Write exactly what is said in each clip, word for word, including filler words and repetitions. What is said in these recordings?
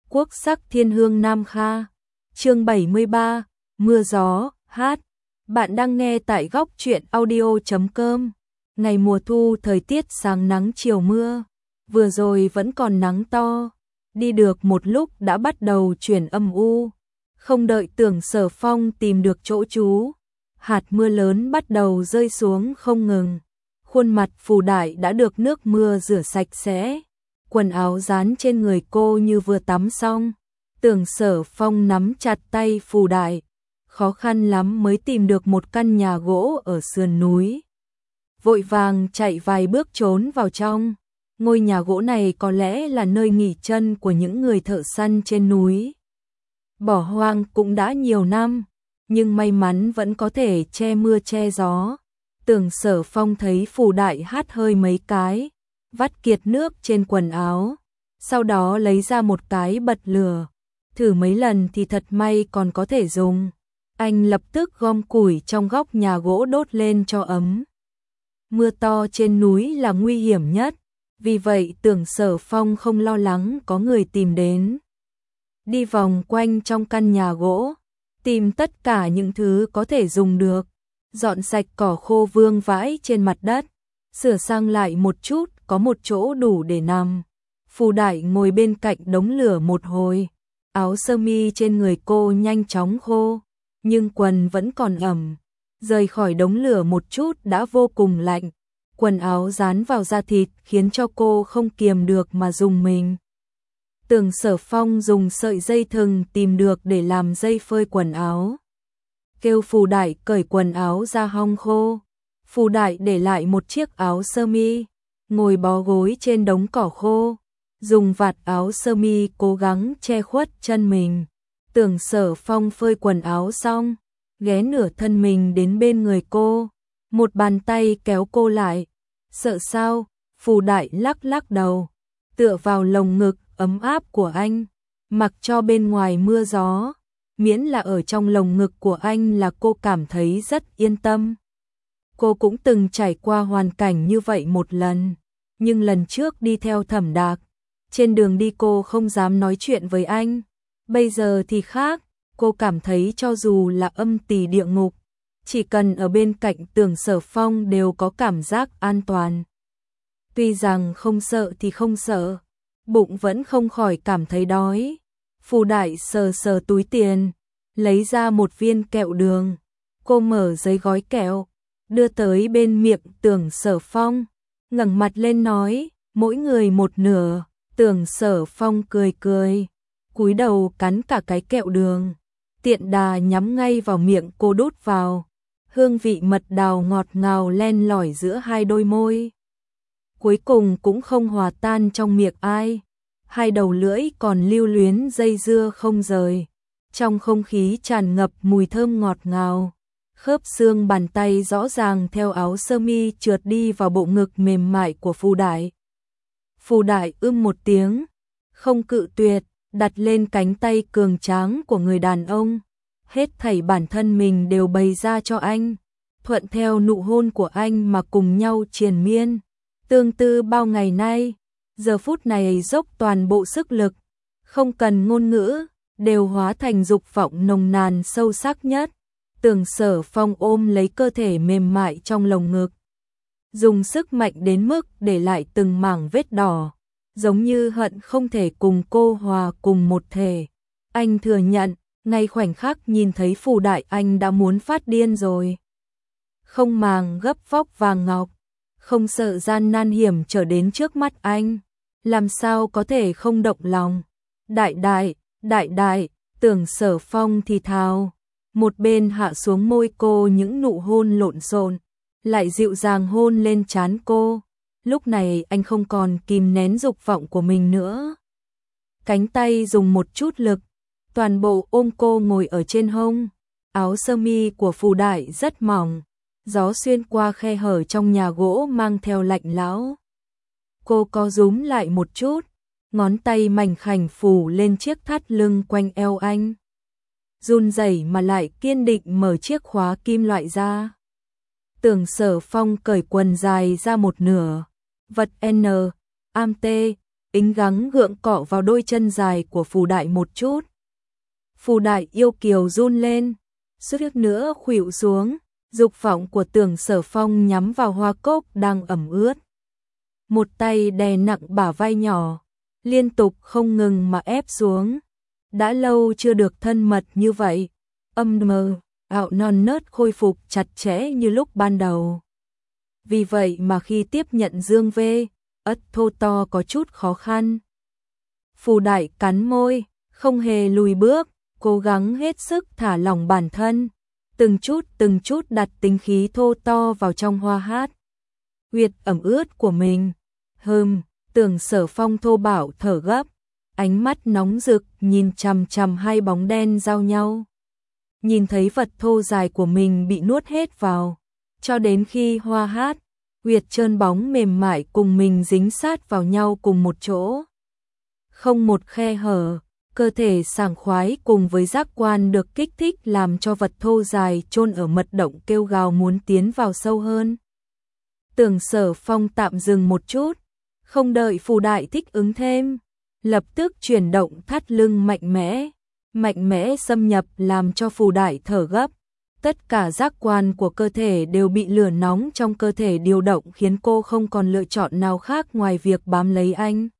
Quốc sắc thiên hương Nam Kha. Chương bảy mươi ba, mưa gió, hát. Bạn đang nghe tại góc truyện audio chấm com. Ngày mùa thu thời tiết sáng nắng chiều mưa, vừa rồi vẫn còn nắng to, đi được một lúc đã bắt đầu chuyển âm u. Không đợi Tưởng Sở Phong tìm được chỗ trú, hạt mưa lớn bắt đầu rơi xuống không ngừng. Khuôn mặt Phù Đại đã được nước mưa rửa sạch sẽ, quần áo dán trên người cô như vừa tắm xong. Tưởng Sở Phong nắm chặt tay Phù Đại, khó khăn lắm mới tìm được một căn nhà gỗ ở sườn núi. Vội vàng chạy vài bước trốn vào trong. Ngôi nhà gỗ này có lẽ là nơi nghỉ chân của những người thợ săn trên núi. Bỏ hoang cũng đã nhiều năm, nhưng may mắn vẫn có thể che mưa che gió. Tưởng Sở Phong thấy Phù Đại hắt hơi mấy cái, vắt kiệt nước trên quần áo, sau đó lấy ra một cái bật lửa, thử mấy lần thì thật may còn có thể dùng. Anh lập tức gom củi trong góc nhà gỗ đốt lên cho ấm. Mưa to trên núi là nguy hiểm nhất, vì vậy Tưởng Sở Phong không lo lắng có người tìm đến. Đi vòng quanh trong căn nhà gỗ, tìm tất cả những thứ có thể dùng được, dọn sạch cỏ khô vương vãi trên mặt đất, sửa sang lại một chút, có một chỗ đủ để nằm. Phù Đại ngồi bên cạnh đống lửa một hồi, áo sơ mi trên người cô nhanh chóng khô, nhưng quần vẫn còn ẩm. Rời khỏi đống lửa một chút đã vô cùng lạnh, quần áo dán vào da thịt khiến cho cô không kiềm được mà rùng mình. Tưởng Sở Phong dùng sợi dây thừng tìm được để làm dây phơi quần áo, kêu Phù Đại cởi quần áo ra hong khô. Phù Đại để lại một chiếc áo sơ mi, ngồi bó gối trên đống cỏ khô, dùng vạt áo sơ mi cố gắng che khuất chân mình. Tưởng Sở Phong phơi quần áo xong, ghé nửa thân mình đến bên người cô, một bàn tay kéo cô lại. Sợ sao? Phù Đại lắc lắc đầu, tựa vào lồng ngực ấm áp của anh, mặc cho bên ngoài mưa gió, miễn là ở trong lồng ngực của anh là cô cảm thấy rất yên tâm. Cô cũng từng trải qua hoàn cảnh như vậy một lần, nhưng lần trước đi theo Thẩm Đạc, trên đường đi cô không dám nói chuyện với anh. Bây giờ thì khác, cô cảm thấy cho dù là âm tỳ địa ngục, chỉ cần ở bên cạnh Tưởng Sở Phong đều có cảm giác an toàn. Tuy rằng không sợ thì không sợ, bụng vẫn không khỏi cảm thấy đói. Phù Đại sờ sờ túi tiền, lấy ra một viên kẹo đường. Cô mở giấy gói kẹo, đưa tới bên miệng Tưởng Sở Phong, ngẩng mặt lên nói, mỗi người một nửa. Tưởng Sở Phong cười cười, cúi đầu cắn cả cái kẹo đường, tiện đà nhắm ngay vào miệng cô đút vào. Hương vị mật đào ngọt ngào len lỏi giữa hai đôi môi, cuối cùng cũng không hòa tan trong miệng ai. Hai đầu lưỡi còn lưu luyến dây dưa không rời, trong không khí tràn ngập mùi thơm ngọt ngào. Khớp xương bàn tay rõ ràng theo áo sơ mi trượt đi vào bộ ngực mềm mại của Phù Đại. Phù Đại ưm một tiếng, không cự tuyệt, đặt lên cánh tay cường tráng của người đàn ông. Hết thảy bản thân mình đều bày ra cho anh, thuận theo nụ hôn của anh mà cùng nhau triền miên. Tương tư bao ngày nay, giờ phút này dốc toàn bộ sức lực, không cần ngôn ngữ, đều hóa thành dục vọng nồng nàn sâu sắc nhất. Tưởng Sở Phong ôm lấy cơ thể mềm mại trong lồng ngực, dùng sức mạnh đến mức để lại từng mảng vết đỏ, giống như hận không thể cùng cô hòa cùng một thể. Anh thừa nhận, ngay khoảnh khắc nhìn thấy Phù Đại anh đã muốn phát điên rồi. Không màng gấp vóc vàng ngọc, không sợ gian nan hiểm trở đến trước mắt anh, làm sao có thể không động lòng. Đại đại, đại đại, Tưởng Sở Phong thì thào, một bên hạ xuống môi cô những nụ hôn lộn xộn, lại dịu dàng hôn lên trán cô. Lúc này anh không còn kìm nén dục vọng của mình nữa. Cánh tay dùng một chút lực, toàn bộ ôm cô ngồi ở trên hông. Áo sơ mi của Phù Đại rất mỏng, gió xuyên qua khe hở trong nhà gỗ mang theo lạnh lẽo. Cô co rúm lại một chút, ngón tay mảnh khảnh phủ lên chiếc thắt lưng quanh eo anh. Run rẩy mà lại kiên định mở chiếc khóa kim loại ra. Tưởng Sở Phong cởi quần dài ra một nửa, vật N, am T, ính gắng gượng cọ vào đôi chân dài của Phù Đại một chút. Phù Đại yêu kiều run lên, suýt nữa khuỵu xuống, dục vọng của Tưởng Sở Phong nhắm vào hoa cốc đang ẩm ướt. Một tay đè nặng bả vai nhỏ, liên tục không ngừng mà ép xuống. Đã lâu chưa được thân mật như vậy, âm mơ, ảo non nớt khôi phục chặt chẽ như lúc ban đầu. Vì vậy mà khi tiếp nhận Dương Vê, ất thô to có chút khó khăn. Phù Đại cắn môi, không hề lùi bước, cố gắng hết sức thả lỏng bản thân, từng chút từng chút đặt tính khí thô to vào trong hoa hát huyệt ẩm ướt của mình. Hừm, Tưởng Sở Phong thô bạo thở gấp, ánh mắt nóng rực nhìn chằm chằm hai bóng đen giao nhau. Nhìn thấy vật thô dài của mình bị nuốt hết vào, cho đến khi hoa hát huyệt trơn bóng mềm mại cùng mình dính sát vào nhau cùng một chỗ. Không một khe hở, cơ thể sảng khoái cùng với giác quan được kích thích làm cho vật thô dài chôn ở mật động kêu gào muốn tiến vào sâu hơn. Tưởng Sở Phong tạm dừng một chút, không đợi Phù Đại thích ứng thêm, lập tức chuyển động thắt lưng mạnh mẽ, mạnh mẽ xâm nhập làm cho Phù Đại thở gấp. Tất cả giác quan của cơ thể đều bị lửa nóng trong cơ thể điều động khiến cô không còn lựa chọn nào khác ngoài việc bám lấy anh.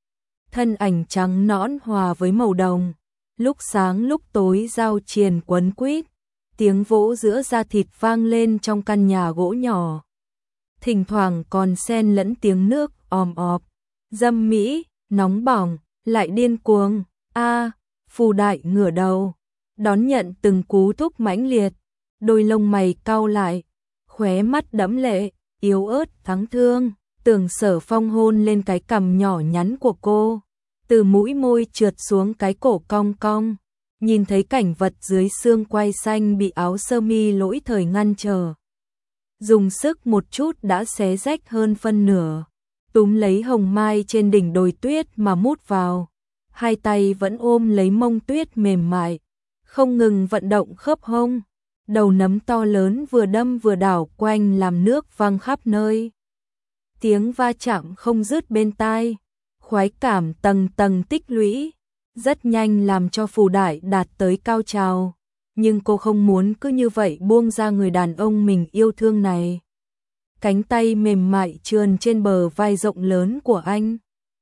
Thân ảnh trắng nõn hòa với màu đồng, lúc sáng lúc tối giao triền quấn quýt, tiếng vỗ giữa da thịt vang lên trong căn nhà gỗ nhỏ. Thỉnh thoảng còn xen lẫn tiếng nước òm ọp, dâm mỹ, nóng bỏng, lại điên cuồng. A, Phù Đại ngửa đầu, đón nhận từng cú thúc mãnh liệt, đôi lông mày cau lại, khóe mắt đẫm lệ, yếu ớt thắng thương. Tưởng Sở Phong hôn lên cái cằm nhỏ nhắn của cô, từ mũi môi trượt xuống cái cổ cong cong, nhìn thấy cảnh vật dưới xương quai xanh bị áo sơ mi lỗi thời ngăn trở. Dùng sức một chút đã xé rách hơn phân nửa, túm lấy hồng mai trên đỉnh đồi tuyết mà mút vào, hai tay vẫn ôm lấy mông tuyết mềm mại, không ngừng vận động khớp hông, đầu nấm to lớn vừa đâm vừa đảo quanh làm nước văng khắp nơi. Tiếng va chạm không dứt bên tai, khoái cảm tầng tầng tích lũy, rất nhanh làm cho Phù Đại đạt tới cao trào. Nhưng cô không muốn cứ như vậy buông ra người đàn ông mình yêu thương này. Cánh tay mềm mại trườn trên bờ vai rộng lớn của anh,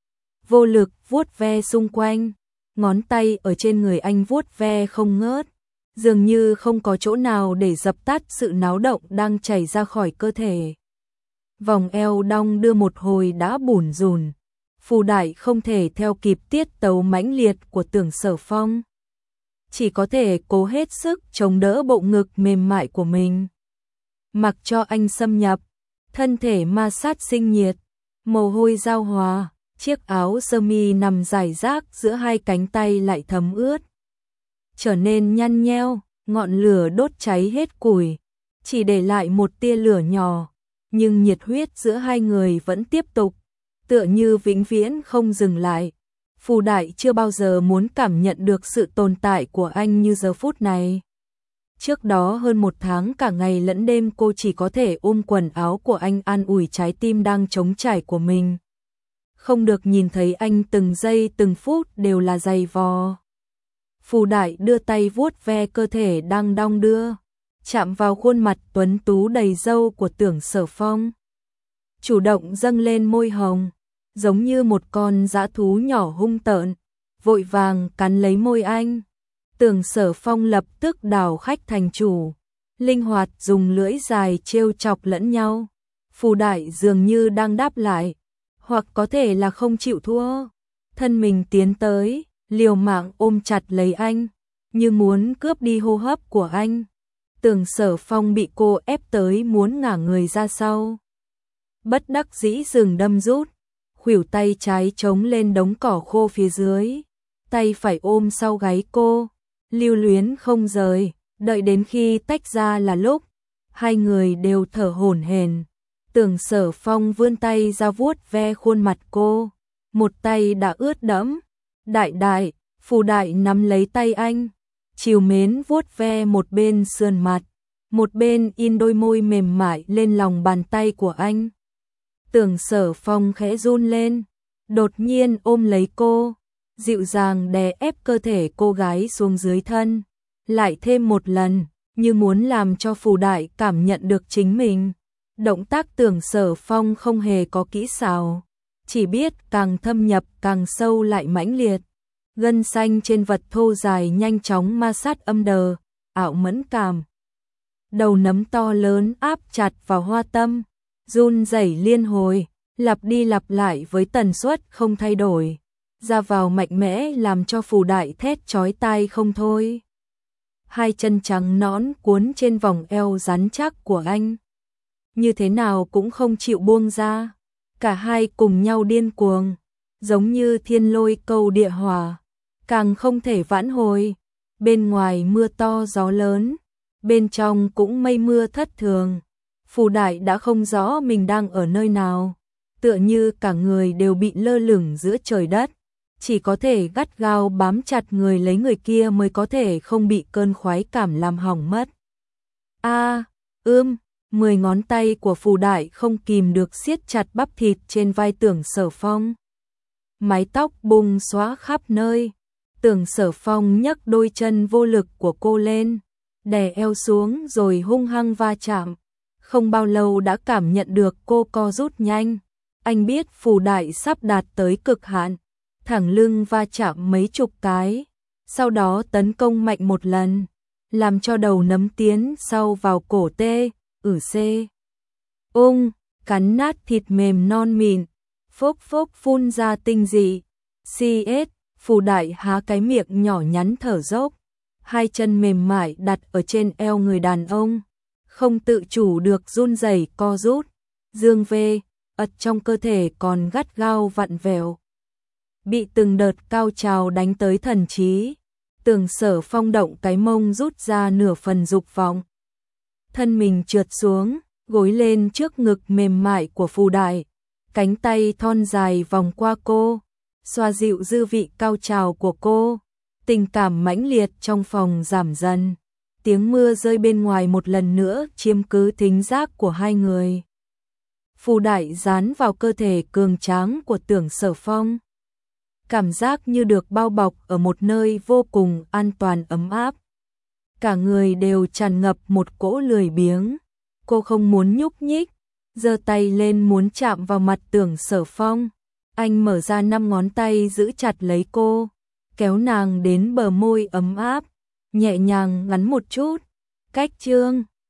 vô lực vuốt ve xung quanh, ngón tay ở trên người anh vuốt ve không ngớt, dường như không có chỗ nào để dập tắt sự náo động đang chảy ra khỏi cơ thể. Vòng eo đong đưa một hồi đã bủn rủn, Phù Đại không thể theo kịp tiết tấu mãnh liệt của Tưởng Sở Phong, chỉ có thể cố hết sức chống đỡ bộ ngực mềm mại của mình, mặc cho anh xâm nhập, thân thể ma sát sinh nhiệt, mồ hôi giao hòa, chiếc áo sơ mi nằm rải rác giữa hai cánh tay lại thấm ướt, trở nên nhăn nheo, ngọn lửa đốt cháy hết củi, chỉ để lại một tia lửa nhỏ, nhưng nhiệt huyết giữa hai người vẫn tiếp tục, tựa như vĩnh viễn không dừng lại. Phù Đại chưa bao giờ muốn cảm nhận được sự tồn tại của anh như giờ phút này. Trước đó hơn một tháng cả ngày lẫn đêm cô chỉ có thể ôm quần áo của anh an ủi trái tim đang trống trải của mình. Không được nhìn thấy anh từng giây từng phút đều là dày vò. Phù Đại đưa tay vuốt ve cơ thể đang đong đưa, chạm vào khuôn mặt tuấn tú đầy râu của Tưởng Sở Phong. Chủ động dâng lên môi hồng, giống như một con dã thú nhỏ hung tợn, vội vàng cắn lấy môi anh. Tưởng Sở Phong lập tức đảo khách thành chủ, linh hoạt dùng lưỡi dài trêu chọc lẫn nhau. Phù Đại dường như đang đáp lại, hoặc có thể là không chịu thua. Thân mình tiến tới, liều mạng ôm chặt lấy anh, như muốn cướp đi hô hấp của anh. Tưởng Sở Phong bị cô ép tới muốn ngả người ra sau. Bất đắc dĩ dừng đâm rút, khuỷu tay trái chống lên đống cỏ khô phía dưới, tay phải ôm sau gáy cô, lưu luyến không rời, đợi đến khi tách ra là lúc hai người đều thở hổn hển. Tưởng Sở Phong vươn tay ra vuốt ve khuôn mặt cô, một tay đã ướt đẫm. Đại đại, Phù Đại nắm lấy tay anh, trìu mến vuốt ve một bên sườn mặt, một bên in đôi môi mềm mại lên lòng bàn tay của anh. Tưởng Sở Phong khẽ run lên, đột nhiên ôm lấy cô, dịu dàng đè ép cơ thể cô gái xuống dưới thân, lại thêm một lần, như muốn làm cho Phù Đại cảm nhận được chính mình. Động tác Tưởng Sở Phong không hề có kỹ xảo, chỉ biết càng thâm nhập càng sâu lại mãnh liệt. Gân xanh trên vật thô dài nhanh chóng ma sát âm đờ, ảo mẫn cảm. Đầu nấm to lớn áp chặt vào hoa tâm, run rẩy liên hồi, lặp đi lặp lại với tần suất không thay đổi. Ra vào mạnh mẽ làm cho Phù Đại thét chói tai không thôi. Hai chân trắng nõn cuốn trên vòng eo rắn chắc của anh, như thế nào cũng không chịu buông ra. Cả hai cùng nhau điên cuồng, giống như thiên lôi câu địa hỏa, càng không thể vãn hồi. Bên ngoài mưa to gió lớn, bên trong cũng mây mưa thất thường. Phù Đại đã không rõ mình đang ở nơi nào, tựa như cả người đều bị lơ lửng giữa trời đất, chỉ có thể gắt gao bám chặt người lấy người kia mới có thể không bị cơn khoái cảm làm hỏng mất. A, ưm, mười ngón tay của Phù Đại không kìm được siết chặt bắp thịt trên vai Tưởng Sở Phong. Mái tóc bung xóa khắp nơi. Tưởng Sở Phong nhấc đôi chân vô lực của cô lên, đè eo xuống rồi hung hăng va chạm. Không bao lâu đã cảm nhận được cô co rút nhanh. Anh biết Phù Đại sắp đạt tới cực hạn, thẳng lưng va chạm mấy chục cái, sau đó tấn công mạnh một lần, làm cho đầu nấm tiến sau vào cổ tê, ử xê. Ung, cắn nát thịt mềm non mịn, phốc phốc phun ra tinh dị. xê ét, Phù Đại há cái miệng nhỏ nhắn thở dốc, hai chân mềm mại đặt ở trên eo người đàn ông, không tự chủ được run rẩy co rút, dương vê, ật trong cơ thể còn gắt gao vặn vẹo. Bị từng đợt cao trào đánh tới thần trí, Tưởng Sở Phong động cái mông rút ra nửa phần dục vọng. Thân mình trượt xuống, gối lên trước ngực mềm mại của Phù Đại, cánh tay thon dài vòng qua cô, xoa dịu dư vị cao trào của cô. Tình cảm mãnh liệt trong phòng giảm dần, tiếng mưa rơi bên ngoài một lần nữa chiếm cứ thính giác của hai người. Phù Đại dán vào cơ thể cường tráng của Tưởng Sở Phong, cảm giác như được bao bọc ở một nơi vô cùng an toàn ấm áp. Cả người đều tràn ngập một cỗ lười biếng, cô không muốn nhúc nhích, giơ tay lên muốn chạm vào mặt Tưởng Sở Phong. Anh mở ra năm ngón tay giữ chặt lấy cô, kéo nàng đến bờ môi ấm áp, nhẹ nhàng ngắn một chút. Cách chương